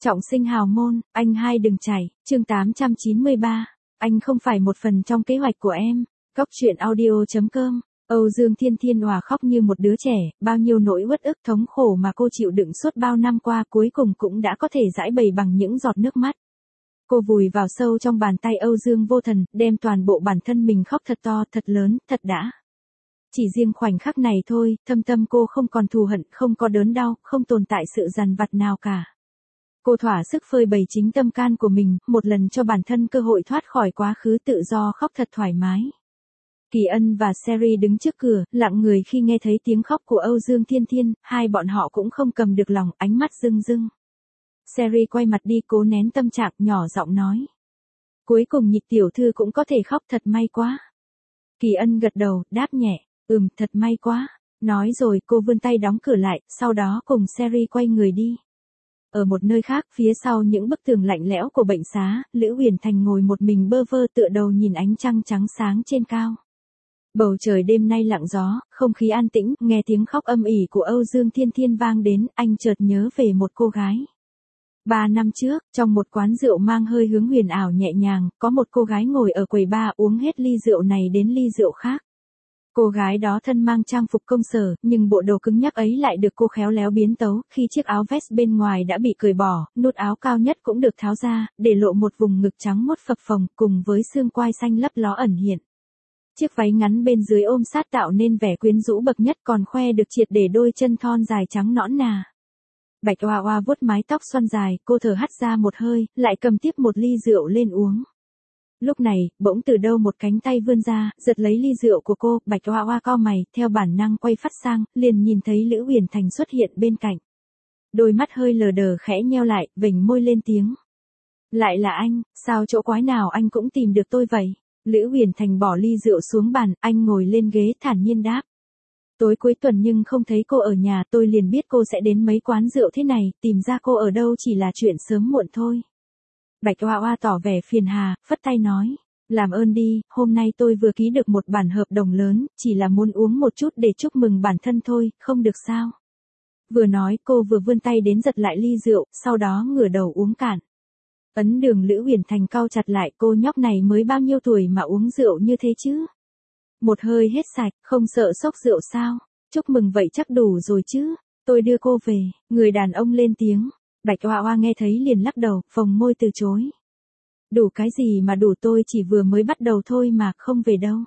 Trọng sinh hào môn, anh hai đừng chảy, chương 893. Anh không phải một phần trong kế hoạch của em. Góc truyện audio.com. Âu Dương Thiên Thiên òa khóc như một đứa trẻ, bao nhiêu nỗi uất ức thống khổ mà cô chịu đựng suốt bao năm qua cuối cùng cũng đã có thể giải bày bằng những giọt nước mắt. Cô vùi vào sâu trong bàn tay Âu Dương Vô Thần, đem toàn bộ bản thân mình khóc thật to, thật lớn, thật đã. Chỉ riêng khoảnh khắc này thôi, thâm tâm cô không còn thù hận, không có đớn đau, không tồn tại sự dằn vặt nào cả. Cô thỏa sức phơi bày chính tâm can của mình, một lần cho bản thân cơ hội thoát khỏi quá khứ tự do khóc thật thoải mái. Kỳ Ân và Seri đứng trước cửa, lặng người khi nghe thấy tiếng khóc của Âu Dương Thiên Thiên, hai bọn họ cũng không cầm được lòng, ánh mắt rưng rưng. Seri quay mặt đi cố nén tâm trạng, nhỏ giọng nói. Cuối cùng Nhịch tiểu thư cũng có thể khóc, thật may quá. Kỳ Ân gật đầu, đáp nhẹ, thật may quá. Nói rồi cô vươn tay đóng cửa lại, sau đó cùng Seri quay người đi. Ở một nơi khác, phía sau những bức tường lạnh lẽo của bệnh xá, Lữ Huyền Thành ngồi một mình bơ vơ tựa đầu nhìn ánh trăng trắng sáng trên cao. Bầu trời đêm nay lặng gió, không khí an tĩnh, nghe tiếng khóc âm ỉ của Âu Dương Thiên Thiên vang đến, anh chợt nhớ về một cô gái. 3 năm trước, trong một quán rượu mang hơi hướng huyền ảo nhẹ nhàng, có một cô gái ngồi ở quầy bar uống hết ly rượu này đến ly rượu khác. Cô gái đó thân mang trang phục công sở, nhưng bộ đồ cứng nhắc ấy lại được cô khéo léo biến tấu, khi chiếc áo vest bên ngoài đã bị cởi bỏ, nút áo cao nhất cũng được tháo ra, để lộ một vùng ngực trắng mốt phập phồng, cùng với xương quai xanh lấp ló ẩn hiện. Chiếc váy ngắn bên dưới ôm sát tạo nên vẻ quyến rũ bậc nhất, còn khoe được triệt để đôi chân thon dài trắng nõn nà. Bạch Oa Oa vuốt mái tóc xoăn dài, cô thở hắt ra một hơi, lại cầm tiếp một ly rượu lên uống. Lúc này, bỗng từ đâu một cánh tay vươn ra, giật lấy ly rượu của cô, Bạch Oa Oa cau mày, theo bản năng quay phát sang, liền nhìn thấy Lữ Huyền Thành xuất hiện bên cạnh. Đôi mắt hơi lờ đờ khẽ nheo lại, vểnh môi lên tiếng. Lại là anh, sao chỗ quái nào anh cũng tìm được tôi vậy? Lữ Huyền Thành bỏ ly rượu xuống bàn, anh ngồi lên ghế thản nhiên đáp. Tối cuối tuần nhưng không thấy cô ở nhà, tôi liền biết cô sẽ đến mấy quán rượu thế này, tìm ra cô ở đâu chỉ là chuyện sớm muộn thôi. Bạch Oa Oa tỏ vẻ phiền hà, phất tay nói, làm ơn đi, hôm nay tôi vừa ký được một bản hợp đồng lớn, chỉ là muốn uống một chút để chúc mừng bản thân thôi, không được sao? Vừa nói cô vừa vươn tay đến giật lại ly rượu, sau đó ngửa đầu uống cạn. Ấn Đường Lữ Huyền Thành cau chặt lại, cô nhóc này mới bao nhiêu tuổi mà uống rượu như thế chứ? Một hơi hết sạch, không sợ sốc rượu sao? Chúc mừng vậy chắc đủ rồi chứ? Tôi đưa cô về, người đàn ông lên tiếng. Bạch Oa Oa nghe thấy liền lắc đầu, phồng môi từ chối. Đủ cái gì mà đủ, tôi chỉ vừa mới bắt đầu thôi mà, không về đâu.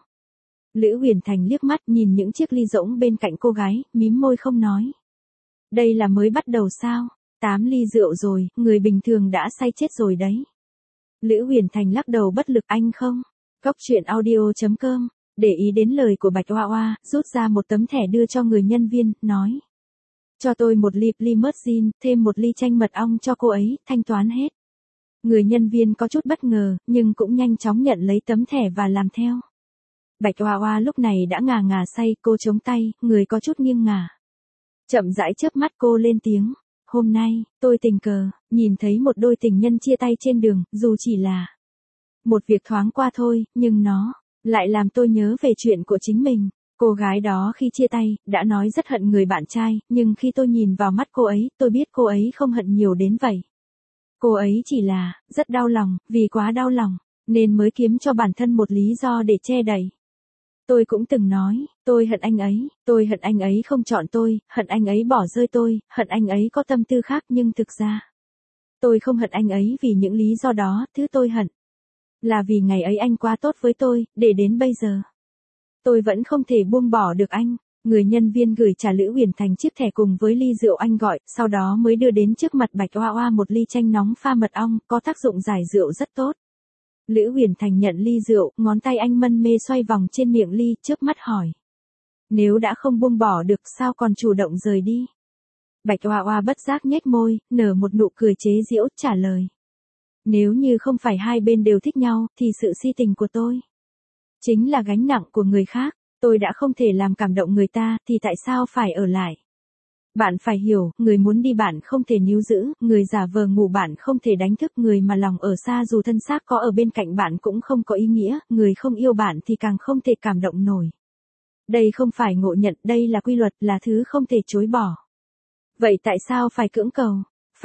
Lữ Huyền Thành liếc mắt nhìn những chiếc ly rỗng bên cạnh cô gái, mím môi không nói. Đây là mới bắt đầu sao? 8 ly rượu rồi, người bình thường đã say chết rồi đấy. Lữ Huyền Thành lắc đầu bất lực, anh không. Góc truyện audio.com. Để ý đến lời của Bạch Oa Oa, rút ra một tấm thẻ đưa cho người nhân viên, nói. Cho tôi một ly mớt gin, thêm một ly chanh mật ong cho cô ấy, thanh toán hết. Người nhân viên có chút bất ngờ, nhưng cũng nhanh chóng nhận lấy tấm thẻ và làm theo. Bạch Oa Oa lúc này đã ngà ngà say, cô chống tay, người có chút nghiêng ngả. Chậm rãi chớp mắt cô lên tiếng. Hôm nay, tôi tình cờ, nhìn thấy một đôi tình nhân chia tay trên đường, dù chỉ là một việc thoáng qua thôi, nhưng nó lại làm tôi nhớ về chuyện của chính mình. Cô gái đó khi chia tay, đã nói rất hận người bạn trai, nhưng khi tôi nhìn vào mắt cô ấy, tôi biết cô ấy không hận nhiều đến vậy. Cô ấy chỉ là, rất đau lòng, vì quá đau lòng, nên mới kiếm cho bản thân một lý do để che đậy. Tôi cũng từng nói, tôi hận anh ấy không chọn tôi, hận anh ấy bỏ rơi tôi, hận anh ấy có tâm tư khác, nhưng thực ra, tôi không hận anh ấy vì những lý do đó, thứ tôi hận là vì ngày ấy anh quá tốt với tôi, để đến bây giờ tôi vẫn không thể buông bỏ được anh. Người nhân viên gửi trả Lữ Huyền Thành chiếc thẻ cùng với ly rượu anh gọi, sau đó mới đưa đến trước mặt Bạch Oa Oa một ly chanh nóng pha mật ong, có tác dụng giải rượu rất tốt. Lữ Huyền Thành nhận ly rượu, ngón tay anh mân mê xoay vòng trên miệng ly, chớp mắt hỏi. Nếu đã không buông bỏ được, sao còn chủ động rời đi? Bạch Oa Oa bất giác nhếch môi, nở một nụ cười chế giễu, trả lời. Nếu như không phải hai bên đều thích nhau, thì sự si tình của tôi chính là gánh nặng của người khác. Tôi đã không thể làm cảm động người ta, thì tại sao phải ở lại? Bạn phải hiểu, người muốn đi bạn không thể níu giữ, người giả vờ ngủ bạn không thể đánh thức, người mà lòng ở xa dù thân xác có ở bên cạnh bạn cũng không có ý nghĩa, người không yêu bạn thì càng không thể cảm động nổi. Đây không phải ngộ nhận, đây là quy luật, là thứ không thể chối bỏ. Vậy tại sao phải cưỡng cầu?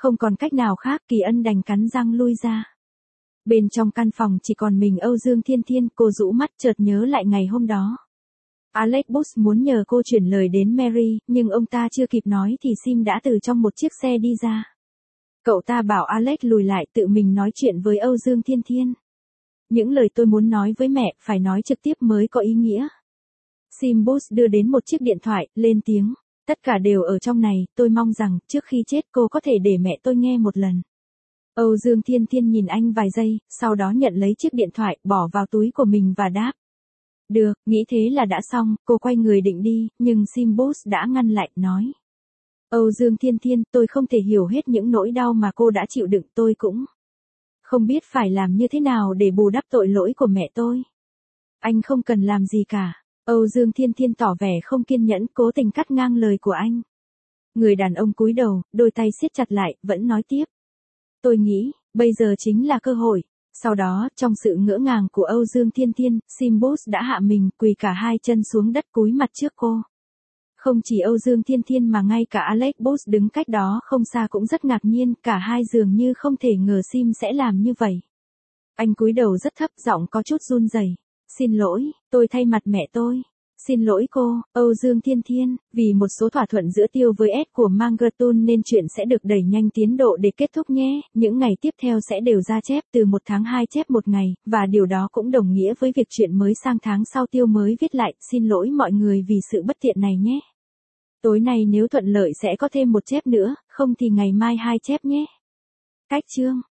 Không còn cách nào khác, Kỳ Ân đành cắn răng lui ra. Bên trong căn phòng chỉ còn mình Âu Dương Thiên Thiên, cô rũ mắt chợt nhớ lại ngày hôm đó. Alex Bush muốn nhờ cô chuyển lời đến Mary, nhưng ông ta chưa kịp nói thì Sim đã từ trong một chiếc xe đi ra. Cậu ta bảo Alex lùi lại tự mình nói chuyện với Âu Dương Thiên Thiên. Những lời tôi muốn nói với mẹ phải nói trực tiếp mới có ý nghĩa. Sim Bush đưa đến một chiếc điện thoại, lên tiếng. Tất cả đều ở trong này, tôi mong rằng trước khi chết cô có thể để mẹ tôi nghe một lần. Âu Dương Thiên Thiên nhìn anh vài giây, sau đó nhận lấy chiếc điện thoại, bỏ vào túi của mình và đáp. Được, nghĩ thế là đã xong, cô quay người định đi, nhưng Sim Bush đã ngăn lại, nói. Âu Dương Thiên Thiên, tôi không thể hiểu hết những nỗi đau mà cô đã chịu đựng, tôi cũng không biết phải làm như thế nào để bù đắp tội lỗi của mẹ tôi. Anh không cần làm gì cả. Âu Dương Thiên Thiên tỏ vẻ không kiên nhẫn, cố tình cắt ngang lời của anh. Người đàn ông cúi đầu, đôi tay siết chặt lại, vẫn nói tiếp. Tôi nghĩ, bây giờ chính là cơ hội. Sau đó, trong sự ngỡ ngàng của Âu Dương Thiên Thiên, Sim Bush đã hạ mình, quỳ cả hai chân xuống đất cúi mặt trước cô. Không chỉ Âu Dương Thiên Thiên mà ngay cả Alex Bush đứng cách đó không xa cũng rất ngạc nhiên, cả hai dường như không thể ngờ Sim sẽ làm như vậy. Anh cúi đầu rất thấp, giọng có chút run rẩy. Xin lỗi, tôi thay mặt mẹ tôi. Xin lỗi cô, Âu Dương Thiên Thiên, vì một số thỏa thuận giữa Tiêu với S của Mangertun nên chuyện sẽ được đẩy nhanh tiến độ để kết thúc nhé. Những ngày tiếp theo sẽ đều ra chép từ 1 tháng 2 chép 1 ngày, và điều đó cũng đồng nghĩa với việc chuyện mới sang tháng sau Tiêu mới viết lại. Xin lỗi mọi người vì sự bất tiện này nhé. Tối nay nếu thuận lợi sẽ có thêm 1 chép nữa, không thì ngày mai 2 chép nhé. Cách chương